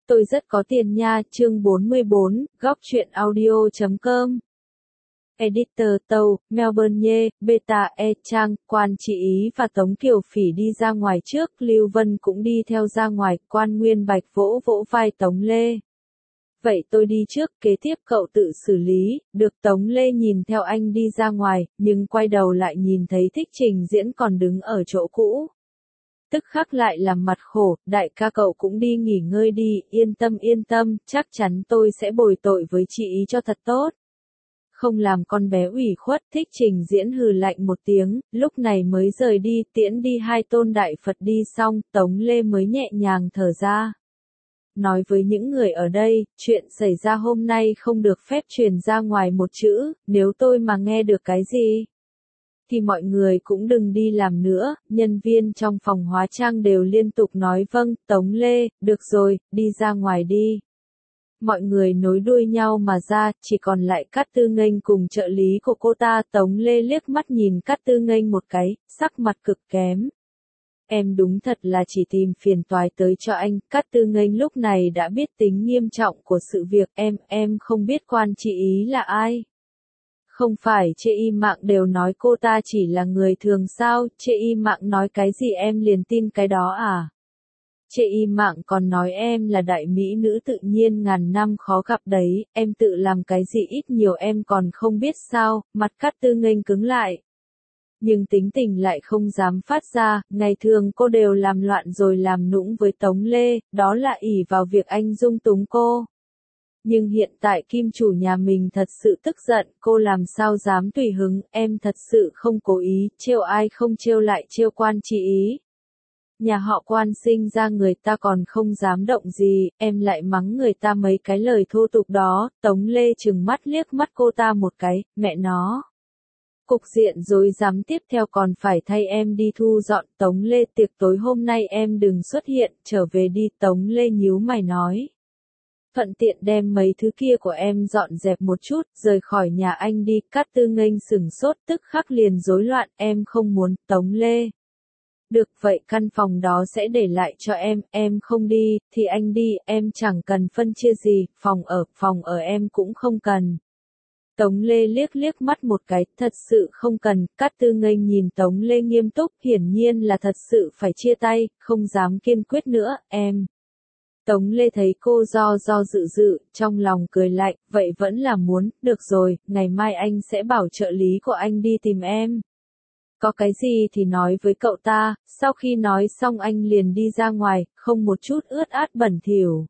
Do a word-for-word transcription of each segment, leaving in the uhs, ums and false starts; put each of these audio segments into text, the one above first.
Tôi rất có tiền nha, chương bốn mươi bốn, góc truyện audio chấm com. Editor Tâu, Melbourne Nhê, Beta E Trang, Quan Trị Ý và Tống Kiều Phỉ đi ra ngoài trước, Lưu Vân cũng đi theo ra ngoài, Quan Nguyên Bạch vỗ vỗ vai Tống Lê. Vậy tôi đi trước, kế tiếp cậu tự xử lý, được. Tống Lê nhìn theo anh đi ra ngoài, nhưng quay đầu lại nhìn thấy Thích Trình Diễn còn đứng ở chỗ cũ. Tức khắc lại làm mặt khổ, đại ca cậu cũng đi nghỉ ngơi đi, yên tâm yên tâm, chắc chắn tôi sẽ bồi tội với chị ý cho thật tốt. Không làm con bé ủy khuất. Thích Trình Diễn hừ lạnh một tiếng, lúc này mới rời đi, tiễn đi hai tôn đại Phật đi xong, Tống Lê mới nhẹ nhàng thở ra. Nói với những người ở đây, chuyện xảy ra hôm nay không được phép truyền ra ngoài một chữ, nếu tôi mà nghe được cái gì thì mọi người cũng đừng đi làm nữa. Nhân viên trong phòng hóa trang đều liên tục nói vâng. Tống Lê, được rồi, đi ra ngoài đi. Mọi người nối đuôi nhau mà ra, chỉ còn lại Cát Tư Nghênh cùng trợ lý của cô ta. Tống Lê liếc mắt nhìn Cát Tư Nghênh một cái, sắc mặt cực kém. Em đúng thật là chỉ tìm phiền toái tới cho anh. Cát Tư Nghênh lúc này đã biết tính nghiêm trọng của sự việc. Em, em không biết Quan Trị Ý là ai. Không phải chê y mạng đều nói cô ta chỉ là người thường sao, chê y mạng nói cái gì em liền tin cái đó à? Chê y mạng còn nói em là đại mỹ nữ tự nhiên ngàn năm khó gặp đấy, em tự làm cái gì ít nhiều em còn không biết sao. Mặt Cát Tư Nghênh cứng lại. Nhưng tính tình lại không dám phát ra, ngày thường cô đều làm loạn rồi làm nũng với Tống Lê, đó là ỷ vào việc anh dung túng cô. Nhưng hiện tại kim chủ nhà mình thật sự tức giận, cô làm sao dám tùy hứng. Em thật sự không cố ý, trêu ai không trêu lại trêu Quan Trị Ý. Nhà họ Quan sinh ra người ta còn không dám động gì, em lại mắng người ta mấy cái lời thô tục đó. Tống Lê trừng mắt liếc mắt cô ta một cái, mẹ nó. Cục diện rối rắm tiếp theo còn phải thay em đi thu dọn. Tống Lê, tiệc tối hôm nay em đừng xuất hiện, trở về đi. Tống Lê nhíu mày nói. Thuận tiện đem mấy thứ kia của em dọn dẹp một chút, rời khỏi nhà anh đi. Cát Tư Nghênh sửng sốt, tức khắc liền rối loạn, em không muốn. Tống Lê. Được vậy căn phòng đó sẽ để lại cho em, em không đi, thì anh đi, em chẳng cần phân chia gì, phòng ở, phòng ở em cũng không cần. Tống Lê liếc liếc mắt một cái, thật sự không cần. Cát Tư Nghênh nhìn Tống Lê nghiêm túc, hiển nhiên là thật sự phải chia tay, không dám kiên quyết nữa, em. Tống Lê thấy cô do do dự dự, trong lòng cười lạnh, vậy vẫn là muốn, được rồi, ngày mai anh sẽ bảo trợ lý của anh đi tìm em. Có cái gì thì nói với cậu ta. Sau khi nói xong anh liền đi ra ngoài, không một chút ướt át bẩn thỉu.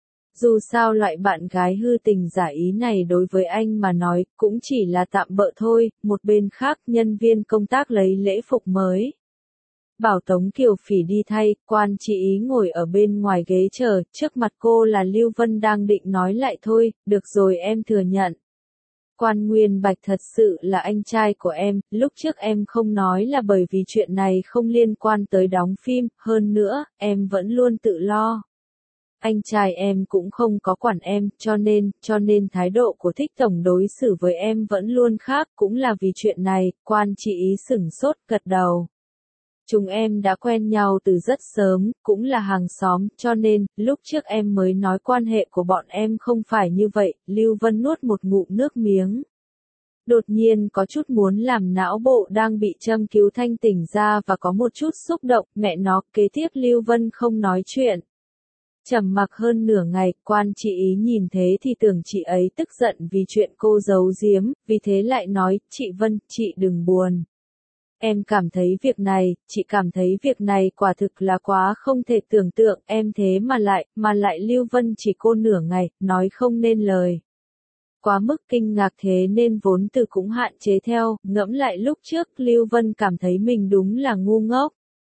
Dù sao loại bạn gái hư tình giả ý này đối với anh mà nói, cũng chỉ là tạm bợ thôi. Một bên khác, nhân viên công tác lấy lễ phục mới. Bảo Tống Kiều Phỉ đi thay, Quan Trị Ý ngồi ở bên ngoài ghế chờ, trước mặt cô là Lưu Vân đang định nói lại thôi, được rồi em thừa nhận. Quan Nguyên Bạch thật sự là anh trai của em, lúc trước em không nói là bởi vì chuyện này không liên quan tới đóng phim, hơn nữa, em vẫn luôn tự lo. Anh trai em cũng không có quản em, cho nên, cho nên thái độ của Thích Tổng đối xử với em vẫn luôn khác, cũng là vì chuyện này. Quan Trị Ý sửng sốt, gật đầu. Chúng em đã quen nhau từ rất sớm, cũng là hàng xóm, cho nên, lúc trước em mới nói quan hệ của bọn em không phải như vậy. Lưu Vân nuốt một ngụm nước miếng. Đột nhiên có chút muốn làm não bộ đang bị châm cứu thanh tỉnh ra và có một chút xúc động, mẹ nó. Kế tiếp Lưu Vân không nói chuyện. Trầm mặc hơn nửa ngày, Quan Trị Ý nhìn thế thì tưởng chị ấy tức giận vì chuyện cô giấu giếm, vì thế lại nói, chị Vân, chị đừng buồn. Em cảm thấy việc này, chị cảm thấy việc này quả thực là quá không thể tưởng tượng, em thế mà lại, mà lại Lưu Vân chỉ cô nửa ngày, nói không nên lời. Quá mức kinh ngạc thế nên vốn từ cũng hạn chế theo, ngẫm lại lúc trước Lưu Vân cảm thấy mình đúng là ngu ngốc.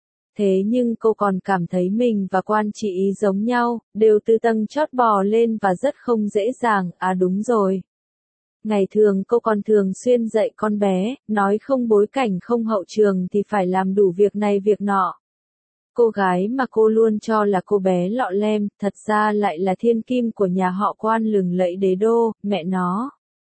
Thế nhưng cô còn cảm thấy mình và Quan Trị Ý giống nhau, đều từ tầng chót bò lên và rất không dễ dàng. À đúng rồi. Ngày thường cô còn thường xuyên dạy con bé, nói không bối cảnh không hậu trường thì phải làm đủ việc này việc nọ. Cô gái mà cô luôn cho là cô bé lọ lem, thật ra lại là thiên kim của nhà họ Quan lừng lẫy đế đô, mẹ nó.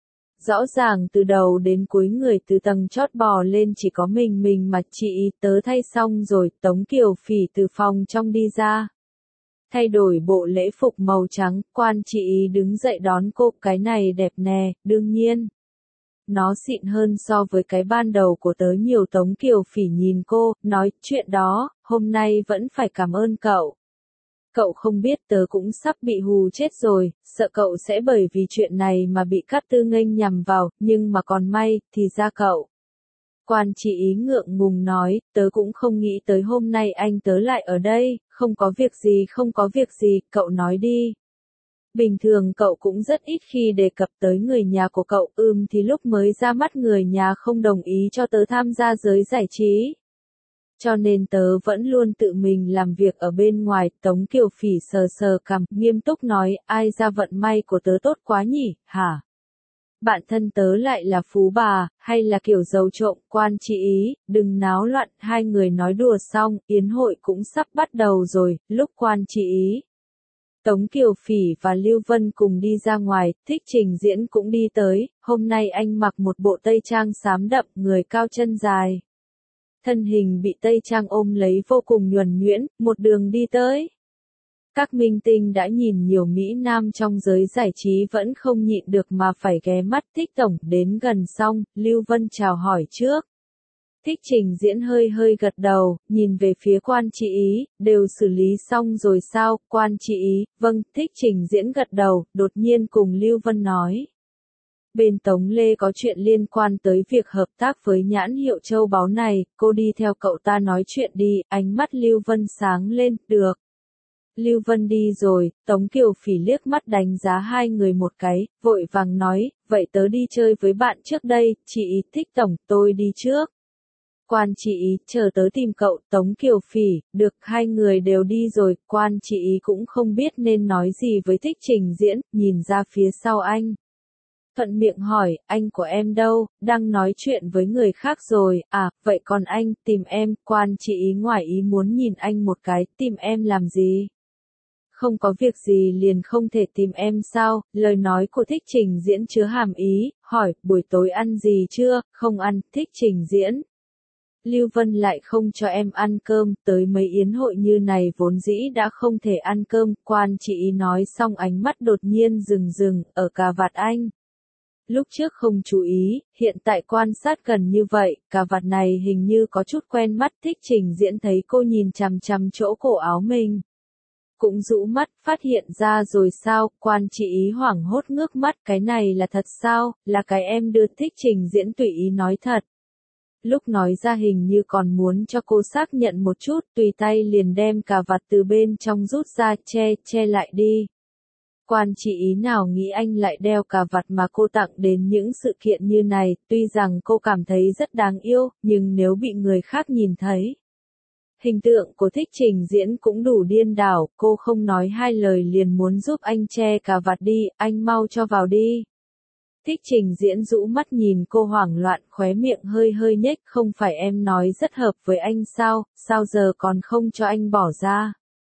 Rõ ràng từ đầu đến cuối người từ tầng chót bò lên chỉ có mình mình mà. Chị tớ thay xong rồi. Tống Kiều Phỉ từ phòng trong đi ra. thay đổi bộ lễ phục màu trắng, quan chị ý đứng dậy đón cô, cái này đẹp nè, đương nhiên. Nó xịn hơn so với cái ban đầu của tớ nhiều. Tống Kiều Phỉ nhìn cô, nói, chuyện đó, hôm nay vẫn phải cảm ơn cậu. Cậu không biết tớ cũng sắp bị hù chết rồi, sợ cậu sẽ bởi vì chuyện này mà bị Cát Tư Nghênh nhằm vào, nhưng mà còn may, thì ra cậu. Quan chị ý ngượng ngùng nói, tớ cũng không nghĩ tới hôm nay anh tớ lại ở đây, không có việc gì không có việc gì, cậu nói đi. Bình thường cậu cũng rất ít khi đề cập tới người nhà của cậu, ưm thì lúc mới ra mắt người nhà không đồng ý cho tớ tham gia giới giải trí. Cho nên tớ vẫn luôn tự mình làm việc ở bên ngoài. Tống Kiều Phỉ sờ sờ cằm, nghiêm túc nói, ai ra vận may của tớ tốt quá nhỉ, hả? Bạn thân tớ lại là phú bà, hay là kiểu giàu trộm? Quan chị ý, đừng náo loạn. Hai người nói đùa xong, yến hội cũng sắp bắt đầu rồi. Lúc quan chị ý, Tống Kiều Phỉ và Lưu Vân cùng đi ra ngoài, Thích Trình Diễn cũng đi tới. Hôm nay anh mặc một bộ tây trang xám đậm, người cao chân dài. Thân hình bị tây trang ôm lấy vô cùng nhuần nhuyễn, một đường đi tới. Các minh tinh đã nhìn nhiều Mỹ Nam trong giới giải trí vẫn không nhịn được mà phải ghé mắt. Thích tổng đến gần xong, Lưu Vân chào hỏi trước. Thích Trình Diễn hơi hơi gật đầu, nhìn về phía quan chị ý, đều xử lý xong rồi sao? Quan chị ý, vâng. Thích Trình Diễn gật đầu, đột nhiên cùng Lưu Vân nói. Bên Tống Lê có chuyện liên quan tới việc hợp tác với nhãn hiệu châu báu này, cô đi theo cậu ta nói chuyện đi. Ánh mắt Lưu Vân sáng lên, được. Lưu Vân đi rồi, Tống Kiều Phỉ liếc mắt đánh giá hai người một cái, vội vàng nói, vậy tớ đi chơi với bạn trước đây, chị ý. Thích tổng, tôi đi trước. Quan chị ý, chờ tớ tìm cậu. Tống Kiều Phỉ, được. Hai người đều đi rồi, quan chị ý cũng không biết nên nói gì với Thích Trình Diễn, nhìn ra phía sau anh. Thuận miệng hỏi, anh của em đâu? Đang nói chuyện với người khác rồi. À, vậy còn anh, tìm em? Quan chị ý ngoài ý muốn nhìn anh một cái, tìm em làm gì? Không có việc gì liền không thể tìm em sao? Lời nói của Thích Trình Diễn chứa hàm ý, hỏi, buổi tối ăn gì chưa? Không ăn. Thích Trình Diễn. Lưu Vân lại không cho em ăn cơm, tới mấy yến hội như này vốn dĩ đã không thể ăn cơm. Quan chị ý nói xong ánh mắt đột nhiên rừng rừng, ở cà vạt anh. Lúc trước không chú ý, hiện tại quan sát gần như vậy, cà vạt này hình như có chút quen mắt. Thích Trình Diễn thấy cô nhìn chằm chằm chỗ cổ áo mình. Cũng rũ mắt, phát hiện ra rồi sao? Quan chị ý hoảng hốt ngước mắt, cái này là thật sao? Là cái em đưa. Thích Trình Diễn tùy ý nói thật. Lúc nói ra hình như còn muốn cho cô xác nhận một chút, tùy tay liền đem cà vạt từ bên trong rút ra, che, che lại đi. Quan chị ý nào nghĩ anh lại đeo cà vạt mà cô tặng đến những sự kiện như này, tuy rằng cô cảm thấy rất đáng yêu, nhưng nếu bị người khác nhìn thấy. Hình tượng của Thích Trình Diễn cũng đủ điên đảo, cô không nói hai lời liền muốn giúp anh che cà vạt đi, anh mau cho vào đi. Thích Trình Diễn rũ mắt nhìn cô hoảng loạn, khóe miệng hơi hơi nhếch, không phải em nói rất hợp với anh sao, sao giờ còn không cho anh bỏ ra.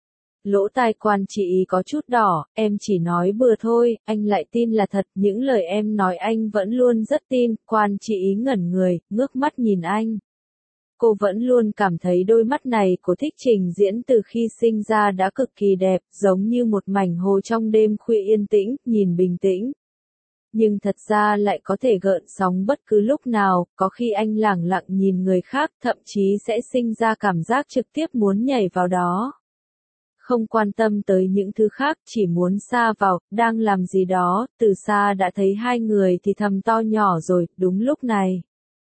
Lỗ tai quan chị ý có chút đỏ, em chỉ nói bừa thôi, anh lại tin là thật, những lời em nói anh vẫn luôn rất tin. Quan chị ý ngẩn người, ngước mắt nhìn anh. Cô vẫn luôn cảm thấy đôi mắt này của Thích Trình Diễn từ khi sinh ra đã cực kỳ đẹp, giống như một mảnh hồ trong đêm khuya yên tĩnh, nhìn bình tĩnh. Nhưng thật ra lại có thể gợn sóng bất cứ lúc nào, có khi anh lẳng lặng nhìn người khác, thậm chí sẽ sinh ra cảm giác trực tiếp muốn nhảy vào đó. Không quan tâm tới những thứ khác, chỉ muốn sa vào, đang làm gì đó, từ xa đã thấy hai người thì thầm to nhỏ rồi. Đúng lúc này,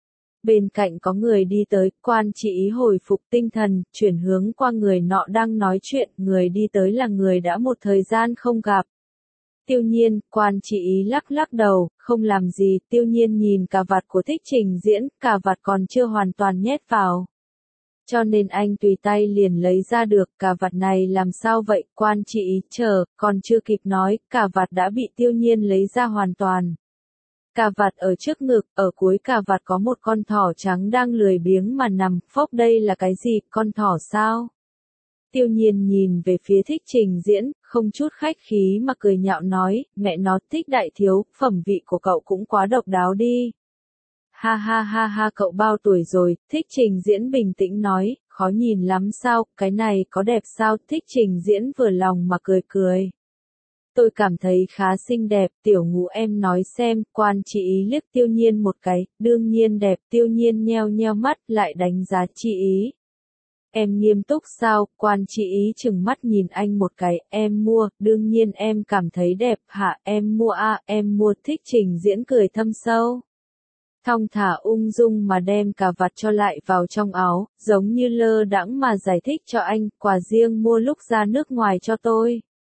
bên cạnh có người đi tới, quan chị ý hồi phục tinh thần, chuyển hướng qua người nọ đang nói chuyện, người đi tới là người đã một thời gian không gặp. Tiêu Nhiên. Quan chị ý lắc lắc đầu, không làm gì. Tiêu Nhiên nhìn cà vạt của Thích Trình Diễn, cà vạt còn chưa hoàn toàn nhét vào. Cho nên anh tùy tay liền lấy ra được. Cà vạt này làm sao vậy? Quan chị ý chờ, còn chưa kịp nói, cà vạt đã bị Tiêu Nhiên lấy ra hoàn toàn. Cà vạt ở trước ngực, ở cuối cà vạt có một con thỏ trắng đang lười biếng mà nằm. Phốc, đây là cái gì? Con thỏ sao? Tiêu Nhiên nhìn về phía Thích Trình Diễn, không chút khách khí mà cười nhạo nói, mẹ nó, Thích đại thiếu, phẩm vị của cậu cũng quá độc đáo đi. Ha ha ha ha, cậu bao tuổi rồi? Thích Trình Diễn bình tĩnh nói, khó nhìn lắm sao, cái này có đẹp sao, Thích Trình Diễn vừa lòng mà cười cười. Tôi cảm thấy khá xinh đẹp, Tiểu Ngũ em nói xem, Quan Chỉ Ý liếc Tiêu Nhiên một cái, đương nhiên đẹp, Tiêu Nhiên nheo nheo mắt, lại đánh giá Chỉ Ý. Em nghiêm túc sao, Quan Chỉ Ý chừng mắt nhìn anh một cái, em mua, đương nhiên em cảm thấy đẹp, hả, em mua à, em mua. Thích Trình Diễn cười thâm sâu. Thong thả ung dung mà đem cà vạt cho lại vào trong áo, giống như lơ đãng mà giải thích cho anh, quà riêng mua lúc ra nước ngoài cho tôi.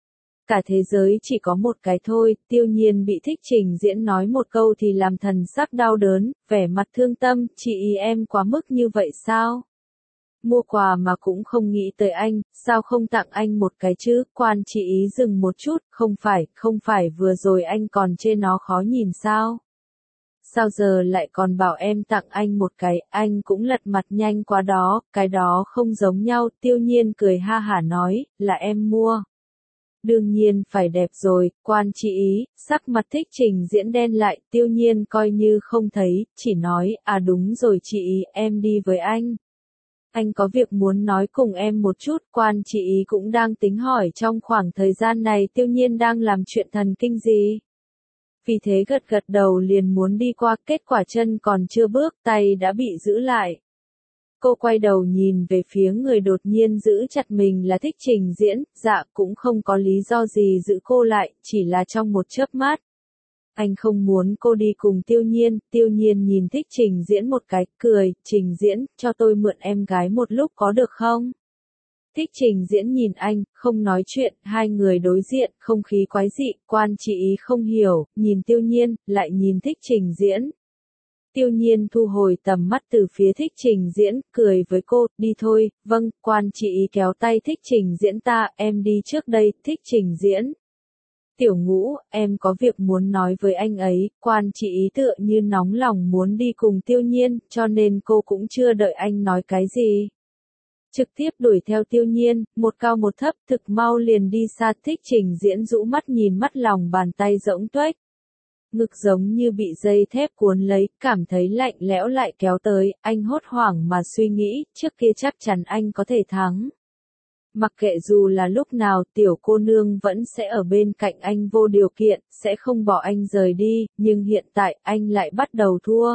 Cả thế giới chỉ có một cái thôi, Tiêu Nhiên bị Thích Trình Diễn nói một câu thì làm thần sắc đau đớn, vẻ mặt thương tâm, chị ý em quá mức như vậy sao? Mua quà mà cũng không nghĩ tới anh, sao không tặng anh một cái chứ? Quan Chỉ Ý dừng một chút, không phải, không phải vừa rồi anh còn chê nó khó nhìn sao? Sao giờ lại còn bảo em tặng anh một cái, anh cũng lật mặt nhanh quá đó, cái đó không giống nhau. Tiêu Nhiên cười ha hả nói, là em mua. Đương nhiên phải đẹp rồi, Quan Chỉ Ý, sắc mặt Thích Trình Diễn đen lại, Tiêu Nhiên coi như không thấy, chỉ nói, à đúng rồi chị ý, em đi với anh. Anh có việc muốn nói cùng em một chút, Quan Chỉ Ý cũng đang tính hỏi trong khoảng thời gian này Tiêu Nhiên đang làm chuyện thần kinh gì. Vì thế gật gật đầu liền muốn đi qua, kết quả chân còn chưa bước, tay đã bị giữ lại. Cô quay đầu nhìn về phía người đột nhiên giữ chặt mình là Thích Trình Diễn, dạ cũng không có lý do gì giữ cô lại, chỉ là trong một chớp mắt. Anh không muốn cô đi cùng Tiêu Nhiên, Tiêu Nhiên nhìn Thích Trình Diễn một cái, cười, Trình Diễn, cho tôi mượn em gái một lúc có được không? Thích Trình Diễn nhìn anh, không nói chuyện, hai người đối diện, không khí quái dị, Quan Chỉ Ý không hiểu, nhìn Tiêu Nhiên, lại nhìn Thích Trình Diễn. Tiêu Nhiên thu hồi tầm mắt từ phía Thích Trình Diễn, cười với cô, đi thôi, vâng, Quan Chỉ Ý kéo tay Thích Trình Diễn ta, em đi trước đây, Thích Trình Diễn. Tiểu Ngũ, em có việc muốn nói với anh ấy, Quan Chỉ Ý tựa như nóng lòng muốn đi cùng Tiêu Nhiên, cho nên cô cũng chưa đợi anh nói cái gì. Trực tiếp đuổi theo Tiêu Nhiên, một cao một thấp, thực mau liền đi xa. Thích Trình Diễn rũ mắt nhìn mắt lòng bàn tay rỗng tuếch. Ngực giống như bị dây thép cuốn lấy, cảm thấy lạnh lẽo lại kéo tới, anh hốt hoảng mà suy nghĩ, trước kia chắc chắn anh có thể thắng. Mặc kệ dù là lúc nào, tiểu cô nương vẫn sẽ ở bên cạnh anh vô điều kiện, sẽ không bỏ anh rời đi, nhưng hiện tại anh lại bắt đầu thua.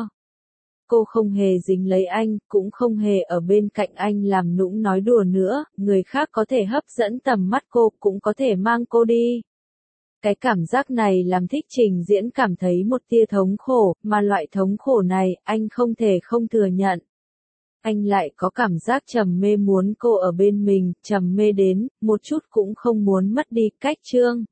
Cô không hề dính lấy anh, cũng không hề ở bên cạnh anh làm nũng nói đùa nữa, người khác có thể hấp dẫn tầm mắt cô, cũng có thể mang cô đi. Cái cảm giác này làm Thích Trình Diễn cảm thấy một tia thống khổ, mà loại thống khổ này, anh không thể không thừa nhận. Anh lại có cảm giác trầm mê muốn cô ở bên mình, trầm mê đến, một chút cũng không muốn mất đi. Cách chương